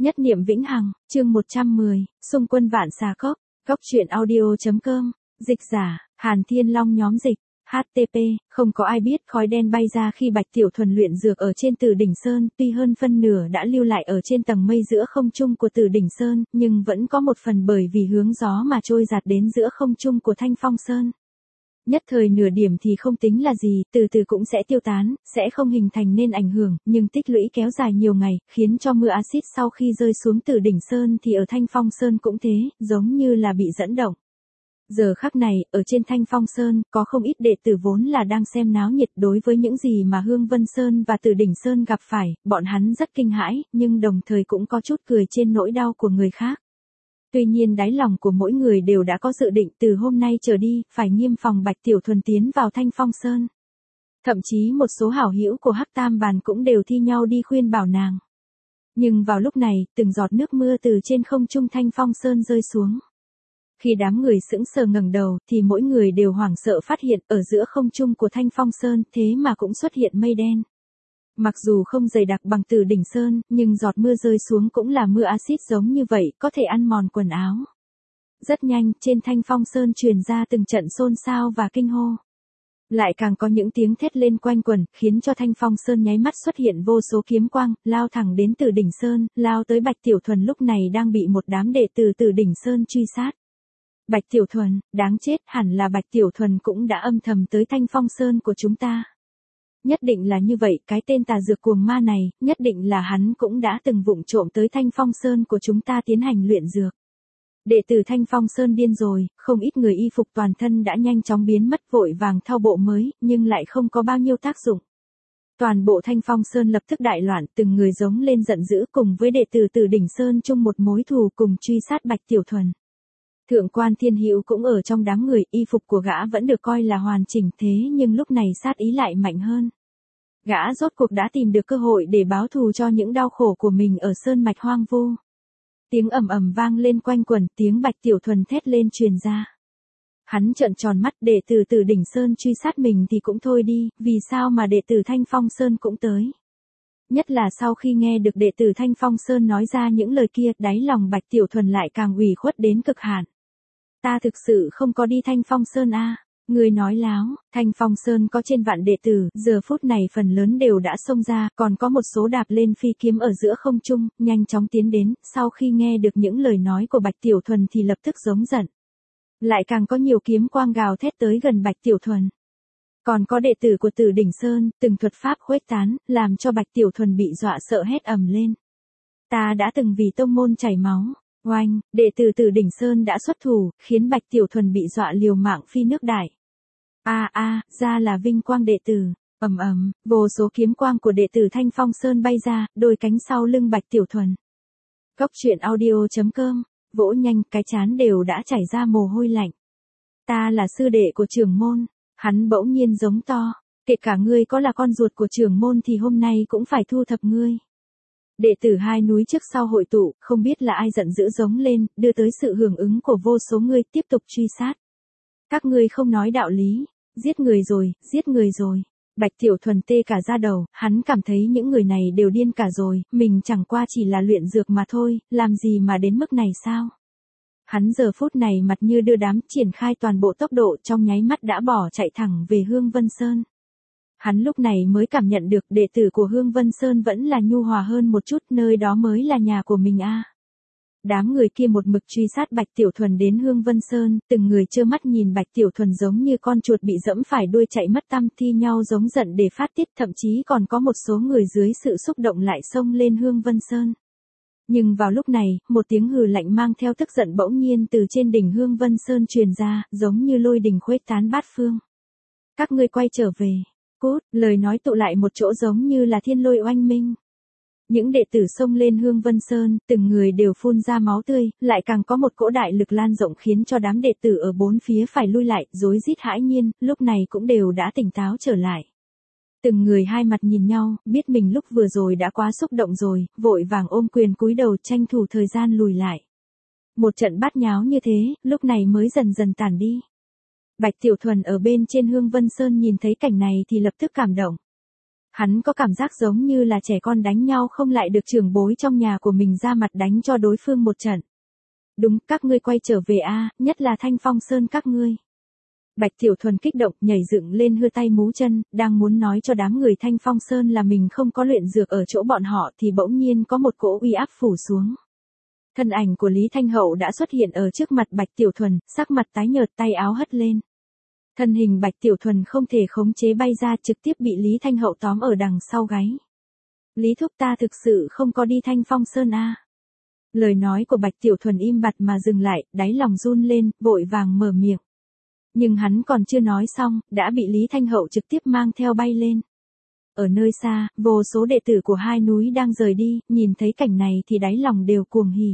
Nhất niệm vĩnh hằng, chương 110, xung quân vạn xà cốc, góc truyện audio.com, dịch giả, Hàn Thiên Long nhóm dịch, HTP, không có ai biết khói đen bay ra khi Bạch Tiểu Thuần luyện dược ở trên Tử Đỉnh Sơn, tuy hơn phân nửa đã lưu lại ở trên tầng mây giữa không trung của Tử Đỉnh Sơn, nhưng vẫn có một phần bởi vì hướng gió mà trôi giạt đến giữa không trung của Thanh Phong Sơn. Nhất thời nửa điểm thì không tính là gì, từ từ cũng sẽ tiêu tán, sẽ không hình thành nên ảnh hưởng, nhưng tích lũy kéo dài nhiều ngày, khiến cho mưa axit sau khi rơi xuống Tử Đỉnh Sơn thì ở Thanh Phong Sơn cũng thế, giống như là bị dẫn động. Giờ khắc này, ở trên Thanh Phong Sơn, có không ít đệ tử vốn là đang xem náo nhiệt đối với những gì mà Hương Vân Sơn và Tử Đỉnh Sơn gặp phải, bọn hắn rất kinh hãi, nhưng đồng thời cũng có chút cười trên nỗi đau của người khác. Tuy nhiên đáy lòng của mỗi người đều đã có dự định từ hôm nay trở đi, phải nghiêm phòng Bạch Tiểu Thuần tiến vào Thanh Phong Sơn. Thậm chí một số hảo hữu của Hắc Tam Bàn cũng đều thi nhau đi khuyên bảo nàng. Nhưng vào lúc này, từng giọt nước mưa từ trên không trung Thanh Phong Sơn rơi xuống. Khi đám người sững sờ ngẩng đầu, thì mỗi người đều hoảng sợ phát hiện ở giữa không trung của Thanh Phong Sơn, thế mà cũng xuất hiện mây đen. Mặc dù không dày đặc bằng Tử Đỉnh Sơn, nhưng giọt mưa rơi xuống cũng là mưa axit giống như vậy, có thể ăn mòn quần áo. Rất nhanh, trên Thanh Phong Sơn truyền ra từng trận xôn xao và kinh hô. Lại càng có những tiếng thét lên quanh quẩn, khiến cho Thanh Phong Sơn nháy mắt xuất hiện vô số kiếm quang, lao thẳng đến Tử Đỉnh Sơn, lao tới Bạch Tiểu Thuần lúc này đang bị một đám đệ tử Tử Đỉnh Sơn truy sát. Bạch Tiểu Thuần, đáng chết, hẳn là Bạch Tiểu Thuần cũng đã âm thầm tới Thanh Phong Sơn của chúng ta. Nhất định là như vậy, cái tên tà dược cuồng ma này, nhất định là hắn cũng đã từng vụng trộm tới Thanh Phong Sơn của chúng ta tiến hành luyện dược. Đệ tử Thanh Phong Sơn điên rồi, không ít người y phục toàn thân đã nhanh chóng biến mất vội vàng thao bộ mới, nhưng lại không có bao nhiêu tác dụng. Toàn bộ Thanh Phong Sơn lập tức đại loạn, từng người giống lên giận dữ cùng với đệ tử Tử Đỉnh Sơn chung một mối thù cùng truy sát Bạch Tiểu Thuần. Thượng quan Thiên Hữu cũng ở trong đám người, y phục của gã vẫn được coi là hoàn chỉnh thế nhưng lúc này sát ý lại mạnh hơn. Gã rốt cuộc đã tìm được cơ hội để báo thù cho những đau khổ của mình ở sơn mạch hoang vu. Tiếng ầm ầm vang lên quanh quẩn, tiếng Bạch Tiểu Thuần thét lên truyền ra. Hắn trợn tròn mắt, đệ tử Tử Đỉnh Sơn truy sát mình thì cũng thôi đi, vì sao mà đệ tử Thanh Phong Sơn cũng tới. Nhất là sau khi nghe được đệ tử Thanh Phong Sơn nói ra những lời kia, đáy lòng Bạch Tiểu Thuần lại càng ủy khuất đến cực hạn. Ta thực sự không có đi Thanh Phong Sơn a. Người nói láo, Thanh Phong Sơn có trên vạn đệ tử, giờ phút này phần lớn đều đã xông ra, còn có một số đạp lên phi kiếm ở giữa không trung, nhanh chóng tiến đến, sau khi nghe được những lời nói của Bạch Tiểu Thuần thì lập tức giống giận. Lại càng có nhiều kiếm quang gào thét tới gần Bạch Tiểu Thuần. Còn có đệ tử của Tử Đỉnh Sơn, từng thuật pháp khuếch tán, làm cho Bạch Tiểu Thuần bị dọa sợ hét ầm lên. Ta đã từng vì tông môn chảy máu. Oanh, đệ tử Tử Đỉnh Sơn đã xuất thủ, khiến Bạch Tiểu Thuần bị dọa liều mạng phi nước đại. Ra là vinh quang đệ tử. Ầm ầm, vô số kiếm quang của đệ tử Thanh Phong Sơn bay ra, đôi cánh sau lưng Bạch Tiểu Thuần. Góc truyện audio.com, vỗ nhanh, cái trán đều đã chảy ra mồ hôi lạnh. Ta là sư đệ của trưởng môn. Hắn bỗng nhiên giống to, kể cả ngươi có là con ruột của trưởng môn thì hôm nay cũng phải thu thập ngươi. Đệ tử hai núi trước sau hội tụ, không biết là ai giận dữ giống lên, đưa tới sự hưởng ứng của vô số người tiếp tục truy sát. Các ngươi không nói đạo lý, giết người rồi, giết người rồi. Bạch Tiểu Thuần tê cả da đầu, hắn cảm thấy những người này đều điên cả rồi, mình chẳng qua chỉ là luyện dược mà thôi, làm gì mà đến mức này sao? Hắn giờ phút này mặt như đưa đám, triển khai toàn bộ tốc độ, trong nháy mắt đã bỏ chạy thẳng về Hương Vân Sơn. Hắn lúc này mới cảm nhận được đệ tử của Hương Vân Sơn vẫn là nhu hòa hơn một chút, nơi đó mới là nhà của mình a. Đám người kia một mực truy sát Bạch Tiểu Thuần đến Hương Vân Sơn, từng người trơ mắt nhìn Bạch Tiểu Thuần giống như con chuột bị dẫm phải đuôi chạy mất tăm, thi nhau giống giận để phát tiết, thậm chí còn có một số người dưới sự xúc động lại xông lên Hương Vân Sơn. Nhưng vào lúc này, một tiếng hừ lạnh mang theo tức giận bỗng nhiên từ trên đỉnh Hương Vân Sơn truyền ra, giống như lôi đình khuếch tán bát phương. Các ngươi quay trở về. Cút, lời nói tụ lại một chỗ giống như là thiên lôi oanh minh. Những đệ tử xông lên Hương Vân Sơn, từng người đều phun ra máu tươi, lại càng có một cỗ đại lực lan rộng khiến cho đám đệ tử ở bốn phía phải lui lại, rối rít hãi nhiên, lúc này cũng đều đã tỉnh táo trở lại. Từng người hai mặt nhìn nhau, biết mình lúc vừa rồi đã quá xúc động rồi, vội vàng ôm quyền cúi đầu tranh thủ thời gian lùi lại. Một trận bát nháo như thế, lúc này mới dần dần tản đi. Bạch Tiểu Thuần ở bên trên Hương Vân Sơn nhìn thấy cảnh này thì lập tức cảm động. Hắn có cảm giác giống như là trẻ con đánh nhau không lại được trưởng bối trong nhà của mình ra mặt đánh cho đối phương một trận. Đúng, các ngươi quay trở về a, nhất là Thanh Phong Sơn các ngươi. Bạch Tiểu Thuần kích động nhảy dựng lên hưa tay múa chân, đang muốn nói cho đám người Thanh Phong Sơn là mình không có luyện dược ở chỗ bọn họ thì bỗng nhiên có một cỗ uy áp phủ xuống. Thân ảnh của Lý Thanh Hậu đã xuất hiện ở trước mặt Bạch Tiểu Thuần, sắc mặt tái nhợt tay áo hất lên. Thân hình Bạch Tiểu Thuần không thể khống chế bay ra trực tiếp bị Lý Thanh Hậu tóm ở đằng sau gáy. Lý thúc ta thực sự không có đi Thanh Phong Sơn a. Lời nói của Bạch Tiểu Thuần im bặt mà dừng lại, đáy lòng run lên, vội vàng mở miệng. Nhưng hắn còn chưa nói xong, đã bị Lý Thanh Hậu trực tiếp mang theo bay lên. Ở nơi xa, vô số đệ tử của hai núi đang rời đi, nhìn thấy cảnh này thì đáy lòng đều cuồng hỉ.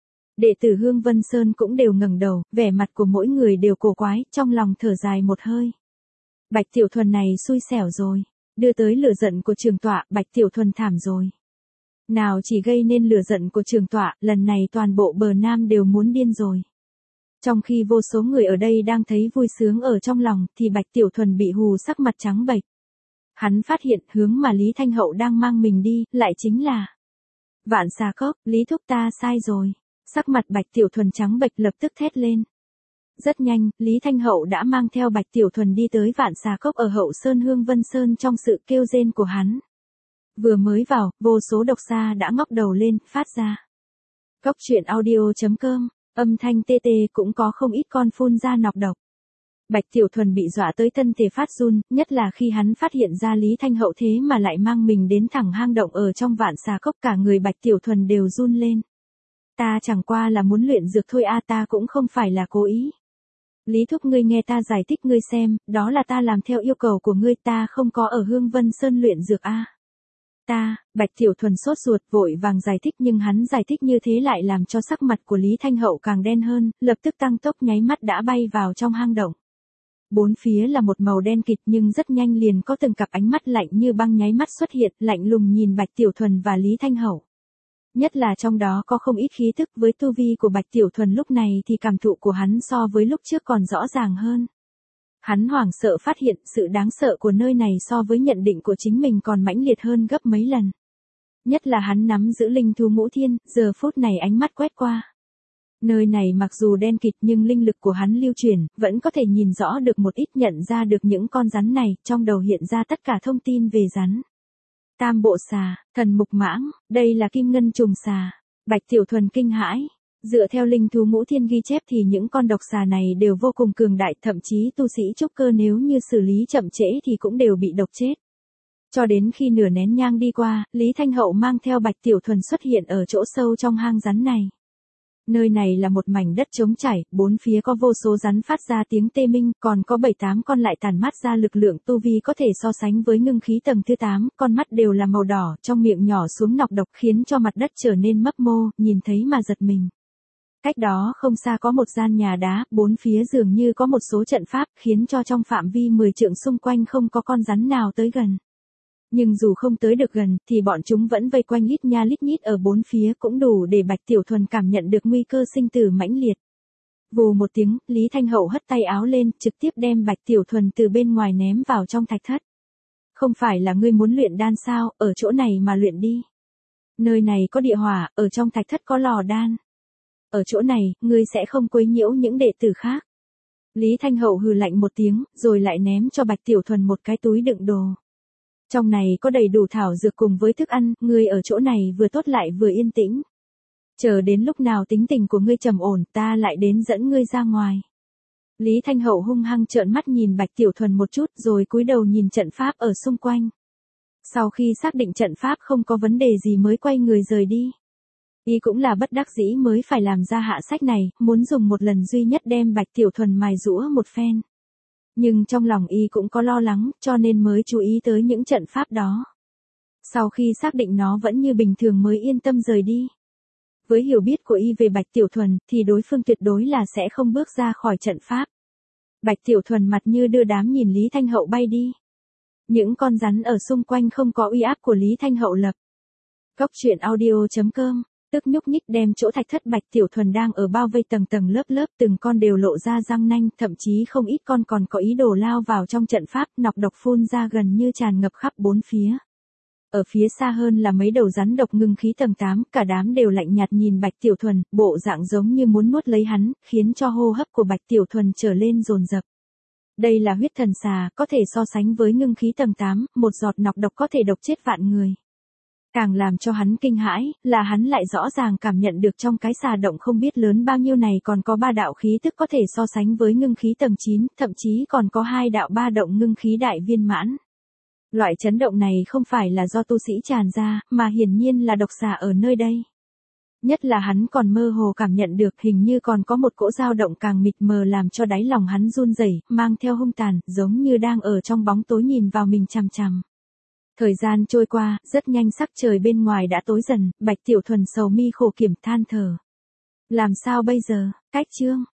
Đệ tử Hương Vân Sơn cũng đều ngẩng đầu, vẻ mặt của mỗi người đều cổ quái, trong lòng thở dài một hơi. Bạch Tiểu Thuần này xui xẻo rồi, đưa tới lửa giận của trường tọa, Bạch Tiểu Thuần thảm rồi. Nào chỉ gây nên lửa giận của trường tọa, lần này toàn bộ bờ Nam đều muốn điên rồi. Trong khi vô số người ở đây đang thấy vui sướng ở trong lòng, thì Bạch Tiểu Thuần bị hù sắc mặt trắng bệch. Hắn phát hiện hướng mà Lý Thanh Hậu đang mang mình đi, lại chính là Vạn Xà Cốc. Lý thúc ta sai rồi. Sắc mặt Bạch Tiểu Thuần trắng bệch lập tức thét lên. Rất nhanh, Lý Thanh Hậu đã mang theo Bạch Tiểu Thuần đi tới Vạn Xà Cốc ở Hậu Sơn Hương Vân Sơn trong sự kêu rên của hắn. Vừa mới vào, vô số độc xa đã ngóc đầu lên, phát ra. Cốc truyện audio.com, âm thanh tê tê cũng có không ít con phun ra nọc độc. Bạch Tiểu Thuần bị dọa tới thân thể phát run, nhất là khi hắn phát hiện ra Lý Thanh Hậu thế mà lại mang mình đến thẳng hang động ở trong Vạn Xà Cốc, cả người Bạch Tiểu Thuần đều run lên. Ta chẳng qua là muốn luyện dược thôi a, ta cũng không phải là cố ý. Lý thúc ngươi nghe ta giải thích ngươi xem, đó là ta làm theo yêu cầu của ngươi, ta không có ở Hương Vân Sơn luyện dược a. Bạch Tiểu Thuần sốt ruột vội vàng giải thích, nhưng hắn giải thích như thế lại làm cho sắc mặt của Lý Thanh Hậu càng đen hơn, lập tức tăng tốc nháy mắt đã bay vào trong hang động. Bốn phía là một màu đen kịt nhưng rất nhanh liền có từng cặp ánh mắt lạnh như băng nháy mắt xuất hiện, lạnh lùng nhìn Bạch Tiểu Thuần và Lý Thanh Hậu. Nhất là trong đó có không ít khí tức, với tu vi của Bạch Tiểu Thuần lúc này thì cảm thụ của hắn so với lúc trước còn rõ ràng hơn. Hắn hoảng sợ phát hiện sự đáng sợ của nơi này so với nhận định của chính mình còn mãnh liệt hơn gấp mấy lần. Nhất là hắn nắm giữ linh thú ngũ thiên, giờ phút này ánh mắt quét qua. Nơi này mặc dù đen kịt nhưng linh lực của hắn lưu chuyển, vẫn có thể nhìn rõ được một ít, nhận ra được những con rắn này, trong đầu hiện ra tất cả thông tin về rắn. Tam bộ xà, thần mục mãng, đây là kim ngân trùng xà. Bạch Tiểu Thuần kinh hãi. Dựa theo linh thú ngũ thiên ghi chép thì những con độc xà này đều vô cùng cường đại, thậm chí tu sĩ trúc cơ nếu như xử lý chậm trễ thì cũng đều bị độc chết. Cho đến khi nửa nén nhang đi qua, Lý Thanh Hậu mang theo Bạch Tiểu Thuần xuất hiện ở chỗ sâu trong hang rắn này. Nơi này là một mảnh đất trống trải, bốn phía có vô số rắn phát ra tiếng tê minh, còn có 7-8 con lại tản mát ra lực lượng tu vi có thể so sánh với ngưng khí tầng thứ 8, con mắt đều là màu đỏ, trong miệng nhỏ xuống nọc độc khiến cho mặt đất trở nên mấp mô, nhìn thấy mà giật mình. Cách đó không xa có một gian nhà đá, bốn phía dường như có một số trận pháp, khiến cho trong phạm vi 10 trượng xung quanh không có con rắn nào tới gần. Nhưng dù không tới được gần, thì bọn chúng vẫn vây quanh lít nha lít nhít ở bốn phía, cũng đủ để Bạch Tiểu Thuần cảm nhận được nguy cơ sinh tử mãnh liệt. Vù một tiếng, Lý Thanh Hậu hất tay áo lên, trực tiếp đem Bạch Tiểu Thuần từ bên ngoài ném vào trong thạch thất. Không phải là ngươi muốn luyện đan sao, ở chỗ này mà luyện đi. Nơi này có địa hỏa, ở trong thạch thất có lò đan. Ở chỗ này, ngươi sẽ không quấy nhiễu những đệ tử khác. Lý Thanh Hậu hừ lạnh một tiếng, rồi lại ném cho Bạch Tiểu Thuần một cái túi đựng đồ. Trong này có đầy đủ thảo dược cùng với thức ăn, ngươi ở chỗ này vừa tốt lại vừa yên tĩnh. Chờ đến lúc nào tính tình của ngươi trầm ổn, ta lại đến dẫn ngươi ra ngoài. Lý Thanh Hậu hung hăng trợn mắt nhìn Bạch Tiểu Thuần một chút rồi cúi đầu nhìn trận pháp ở xung quanh. Sau khi xác định trận pháp không có vấn đề gì mới quay người rời đi. Y cũng là bất đắc dĩ mới phải làm ra hạ sách này, muốn dùng một lần duy nhất đem Bạch Tiểu Thuần mài giũa một phen. Nhưng trong lòng Y cũng có lo lắng, cho nên mới chú ý tới những trận pháp đó. Sau khi xác định nó vẫn như bình thường mới yên tâm rời đi. Với hiểu biết của Y về Bạch Tiểu Thuần, thì đối phương tuyệt đối là sẽ không bước ra khỏi trận pháp. Bạch Tiểu Thuần mặt như đưa đám nhìn Lý Thanh Hậu bay đi. Những con rắn ở xung quanh không có uy áp của Lý Thanh Hậu lập. Cốc truyện audio.com tức nhúc nhích đem chỗ Thạch Thất Bạch Tiểu Thuần đang ở bao vây tầng tầng lớp lớp, từng con đều lộ ra răng nanh, thậm chí không ít con còn có ý đồ lao vào trong trận pháp, nọc độc phun ra gần như tràn ngập khắp bốn phía. Ở phía xa hơn là mấy đầu rắn độc ngưng khí tầng 8, cả đám đều lạnh nhạt nhìn Bạch Tiểu Thuần, bộ dạng giống như muốn nuốt lấy hắn, khiến cho hô hấp của Bạch Tiểu Thuần trở lên dồn dập. Đây là huyết thần xà, có thể so sánh với ngưng khí tầng 8, một giọt nọc độc có thể độc chết vạn người. Càng làm cho hắn kinh hãi, là hắn lại rõ ràng cảm nhận được trong cái xà động không biết lớn bao nhiêu này còn có 3 đạo khí tức có thể so sánh với ngưng khí tầng 9, thậm chí còn có 2 đạo 3 động ngưng khí đại viên mãn. Loại chấn động này không phải là do tu sĩ tràn ra, mà hiển nhiên là độc xà ở nơi đây. Nhất là hắn còn mơ hồ cảm nhận được hình như còn có một cỗ dao động càng mịt mờ làm cho đáy lòng hắn run rẩy, mang theo hung tàn, giống như đang ở trong bóng tối nhìn vào mình chằm chằm. Thời gian trôi qua, rất nhanh sắc trời bên ngoài đã tối dần, Bạch Tiểu Thuần sầu mi khổ kiểm than thở. Làm sao bây giờ, cách chương.